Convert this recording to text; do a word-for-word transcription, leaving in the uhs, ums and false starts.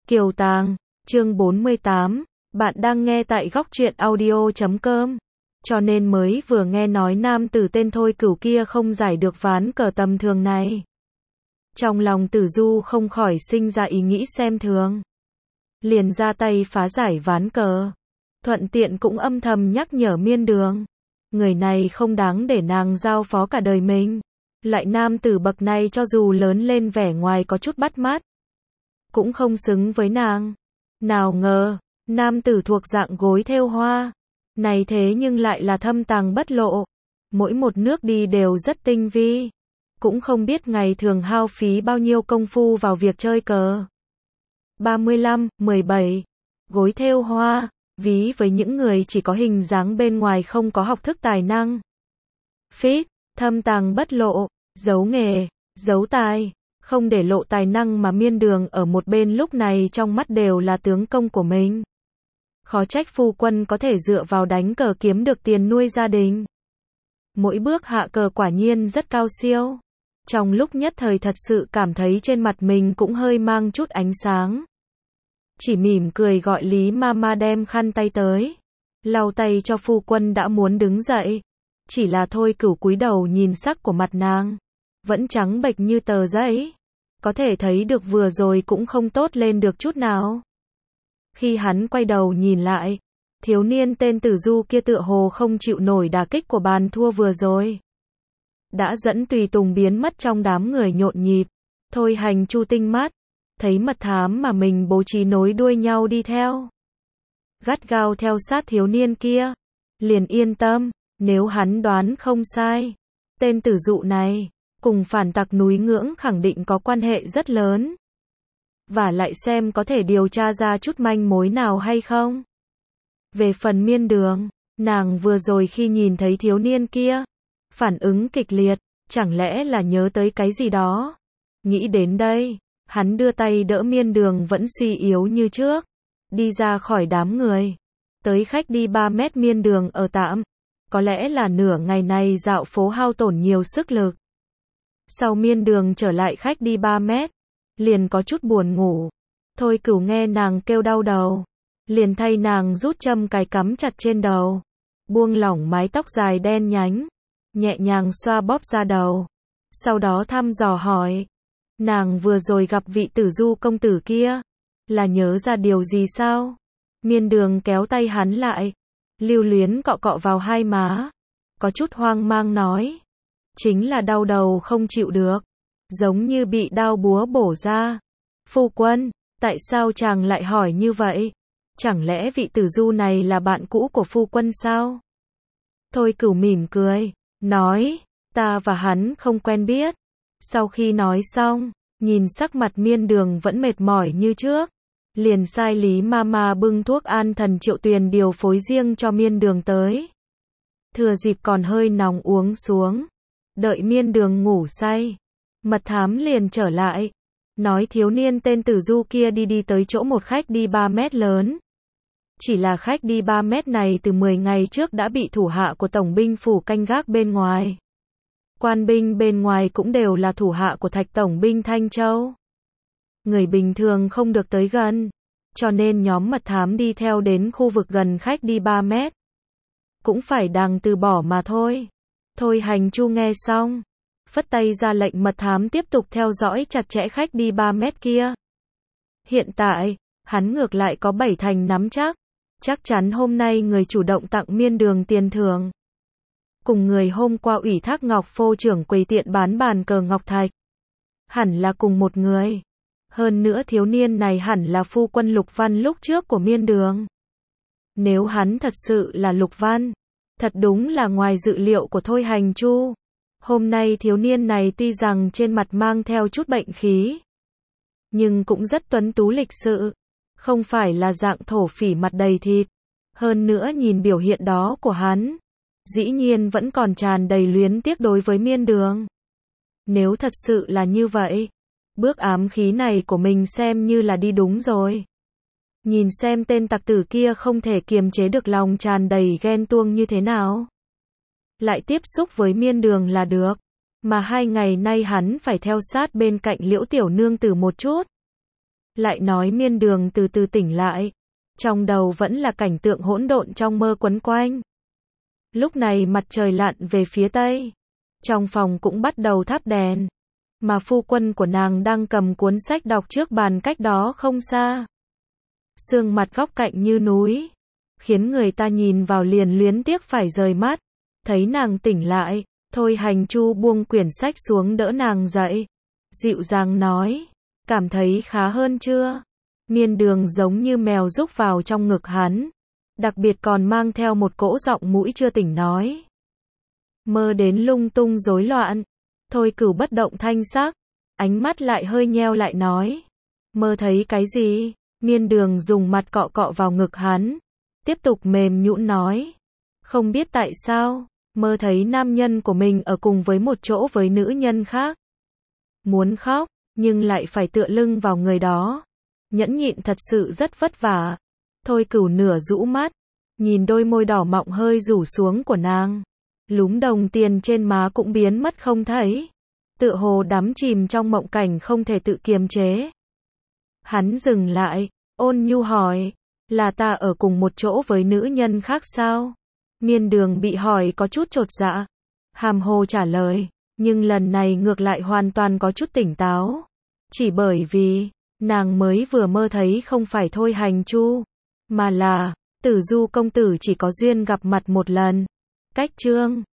Kiều Tàng, chương bốn mươi tám, bạn đang nghe tại góc truyện audio chấm com. Cho nên mới vừa nghe nói nam tử tên Thôi Cửu kia không giải được ván cờ tầm thường này. Trong lòng Tử Du không khỏi sinh ra ý nghĩ xem thường. Liền ra tay phá giải ván cờ. Thuận tiện cũng âm thầm nhắc nhở Miên Đường. Người này không đáng để nàng giao phó cả đời mình. Loại nam tử bậc này cho dù lớn lên vẻ ngoài có chút bắt mắt, cũng không xứng với nàng. Nào ngờ, nam tử thuộc dạng gối thêu hoa này thế nhưng lại là thâm tàng bất lộ. Mỗi một nước đi đều rất tinh vi. Cũng không biết ngày thường hao phí bao nhiêu công phu vào việc chơi cờ. ba mươi lăm, mười bảy. Gối thêu hoa, ví với những người chỉ có hình dáng bên ngoài không có học thức tài năng. Phích, thâm tàng bất lộ, giấu nghề, giấu tài, không để lộ tài năng mà Miên Đường ở một bên lúc này trong mắt đều là tướng công của mình. Khó trách phu quân có thể dựa vào đánh cờ kiếm được tiền nuôi gia đình. Mỗi bước hạ cờ quả nhiên rất cao siêu. Trong lúc nhất thời thật sự cảm thấy trên mặt mình cũng hơi mang chút ánh sáng. Chỉ mỉm cười gọi Lý Mama đem khăn tay tới. Lau tay cho phu quân đã muốn đứng dậy. Chỉ là Thôi Cửu cúi đầu nhìn sắc của mặt nàng. Vẫn trắng bệch như tờ giấy. Có thể thấy được vừa rồi cũng không tốt lên được chút nào. Khi hắn quay đầu nhìn lại, thiếu niên tên Tử Du kia tựa hồ không chịu nổi đả kích của bàn thua vừa rồi. Đã dẫn tùy tùng biến mất trong đám người nhộn nhịp. Thôi Hành Chu tinh mắt, thấy mật thám mà mình bố trí nối đuôi nhau đi theo. Gắt gao theo sát thiếu niên kia. Liền yên tâm, nếu hắn đoán không sai, tên Tử Dụ này cùng phản tặc núi Ngưỡng khẳng định có quan hệ rất lớn. Và lại xem có thể điều tra ra chút manh mối nào hay không. Về phần Miên Đường, nàng vừa rồi khi nhìn thấy thiếu niên kia, phản ứng kịch liệt, chẳng lẽ là nhớ tới cái gì đó. Nghĩ đến đây, hắn đưa tay đỡ Miên Đường vẫn suy yếu như trước, đi ra khỏi đám người. Tới khách đi ba mét Miên Đường ở tạm, có lẽ là nửa ngày này dạo phố hao tổn nhiều sức lực. Sau Miên Đường trở lại khách đi ba mét, liền có chút buồn ngủ. Thôi Cửu nghe nàng kêu đau đầu, liền thay nàng rút châm cài cắm chặt trên đầu, buông lỏng mái tóc dài đen nhánh, nhẹ nhàng xoa bóp ra đầu. Sau đó thăm dò hỏi, nàng vừa rồi gặp vị Tử Du công tử kia, là nhớ ra điều gì sao? Miên Đường kéo tay hắn lại, lưu luyến cọ cọ vào hai má, có chút hoang mang nói, chính là đau đầu không chịu được, giống như bị đao búa bổ ra. Phu quân, tại sao chàng lại hỏi như vậy? Chẳng lẽ vị Tử Du này là bạn cũ của phu quân sao? Thôi Cửu mỉm cười, nói, ta và hắn không quen biết. Sau khi nói xong, nhìn sắc mặt Miên Đường vẫn mệt mỏi như trước, liền sai Lý Mama bưng thuốc an thần Triệu Tuyền điều phối riêng cho Miên Đường tới. Thừa dịp còn hơi nóng uống xuống. Đợi Miên Đường ngủ say, mật thám liền trở lại, nói thiếu niên tên Tử Du kia đi đi tới chỗ một khách đi ba mét lớn. Chỉ là khách đi ba mét này từ mười ngày trước đã bị thủ hạ của tổng binh phủ canh gác bên ngoài. Quan binh bên ngoài cũng đều là thủ hạ của Thạch tổng binh Thanh Châu. Người bình thường không được tới gần, cho nên nhóm mật thám đi theo đến khu vực gần khách đi ba mét. Cũng phải đành từ bỏ mà thôi. Thôi Hành Chu nghe xong, phất tay ra lệnh mật thám tiếp tục theo dõi chặt chẽ khách đi ba mét kia. Hiện tại, hắn ngược lại có bảy thành nắm chắc, chắc chắn hôm nay người chủ động tặng Miên Đường tiền thưởng. Cùng người hôm qua ủy thác Ngọc phô trưởng quầy tiện bán bàn cờ Ngọc Thạch. Hẳn là cùng một người. Hơn nữa thiếu niên này hẳn là phu quân Lục Văn lúc trước của Miên Đường. Nếu hắn thật sự là Lục Văn, thật đúng là ngoài dự liệu của Thôi Hành Chu. Hôm nay thiếu niên này tuy rằng trên mặt mang theo chút bệnh khí, nhưng cũng rất tuấn tú lịch sự, không phải là dạng thổ phỉ mặt đầy thịt. Hơn nữa nhìn biểu hiện đó của hắn, dĩ nhiên vẫn còn tràn đầy luyến tiếc đối với Miên Đường. Nếu thật sự là như vậy, bước ám khí này của mình xem như là đi đúng rồi. Nhìn xem tên tặc tử kia không thể kiềm chế được lòng tràn đầy ghen tuông như thế nào. Lại tiếp xúc với Miên Đường là được. Mà hai ngày nay hắn phải theo sát bên cạnh Liễu tiểu nương tử một chút. lại nói miên đường từ từ tỉnh lại. Trong đầu vẫn là cảnh tượng hỗn độn trong mơ quấn quanh. Lúc này mặt trời lặn về phía tây. Trong phòng cũng bắt đầu thắp đèn. Mà phu quân của nàng đang cầm cuốn sách đọc trước bàn cách đó không xa. Sương mặt góc cạnh như núi. Khiến người ta nhìn vào liền luyến tiếc phải rời mắt. Thấy nàng tỉnh lại, Thôi Hành Chu buông quyển sách xuống đỡ nàng dậy. Dịu dàng nói, cảm thấy khá hơn chưa? Miên đường giống như mèo rúc vào trong ngực hắn. Đặc biệt còn mang theo một cỗ giọng mũi chưa tỉnh nói. Mơ đến lung tung rối loạn. Thôi Cửu bất động thanh sắc. Ánh mắt lại hơi nheo lại nói. Mơ thấy cái gì? Miên đường dùng mặt cọ cọ vào ngực hắn. Tiếp tục mềm nhũn nói. Không biết tại sao, mơ thấy nam nhân của mình ở cùng với một chỗ với nữ nhân khác. Muốn khóc, nhưng lại phải tựa lưng vào người đó. Nhẫn nhịn thật sự rất vất vả. Thôi Cửu nửa rũ mắt, nhìn đôi môi đỏ mọng hơi rủ xuống của nàng. Lúm đồng tiền trên má cũng biến mất không thấy. Tựa hồ đắm chìm trong mộng cảnh không thể tự kiềm chế. Hắn dừng lại, ôn nhu hỏi, là ta ở cùng một chỗ với nữ nhân khác sao? Miên đường bị hỏi có chút chột dạ. Hàm hồ trả lời, nhưng lần này ngược lại hoàn toàn có chút tỉnh táo. Chỉ bởi vì, nàng mới vừa mơ thấy không phải Thôi Hành Chu, mà là, Tử Du công tử chỉ có duyên gặp mặt một lần. Cách chương